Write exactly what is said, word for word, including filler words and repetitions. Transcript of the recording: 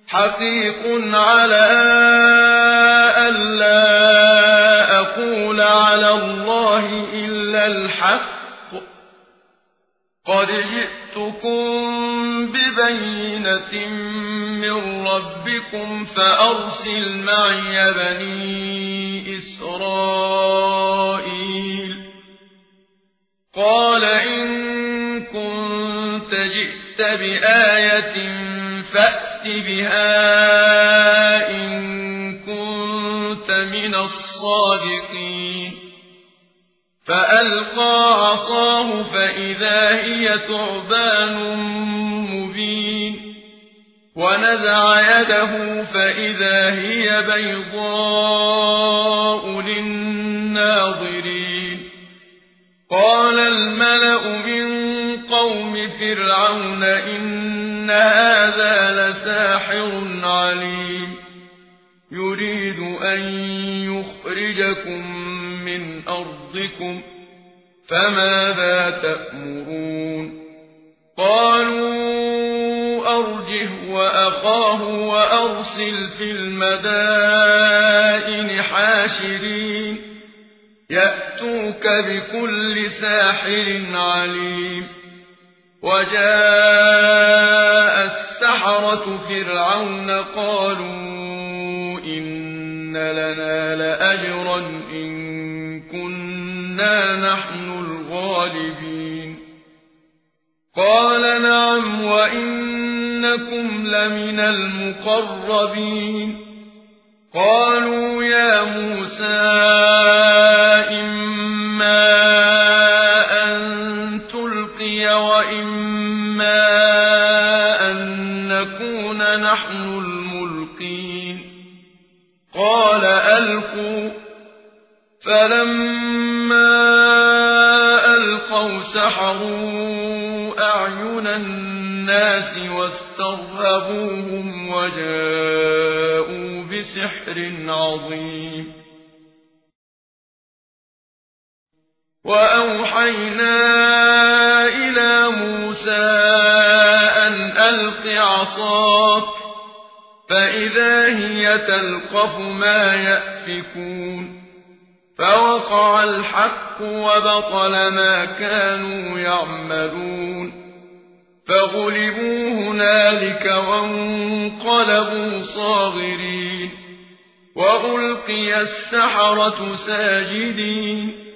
حقيق على ألا أقول على الله إلا الحق قد جئتكم ببينة من ربكم فأرسل معي بني إسرائيل قال إن كنت جئت بآية فأت بها إن كنت من الصادقين فألقى عصاه فإذا هي ثعبان مبين ونزع يده فإذا هي بيضاء للناظرين قال الملأ من قوم فرعون إن هذا لساحر عليم يريد أن يخرجكم من أرضكم فماذا تأمرون قالوا أرجه وأخاه وأرسل في المدائن حاشرين يأتوك بكل ساحر عليم وجاء السحرة فرعون قالوا إن لنا لأجرا إن كنا نحن الغالبين قال نعم وإنكم لمن المقربين قالوا يا موسى إما أن تلقي وإما أن نكون نحن الملقين قال ألقوا فلما ألقوا سحروا أعين الناس واسترهبوهم وجاءوا بسحر عظيم وأوحينا إلى موسى أن ألق عصاك فإذا هي تلقف ما يأفكون فوقع الحق وبطل ما كانوا يعملون فغلبوا هنالك وانقلبوا صاغرين وألقي السحرة ساجدين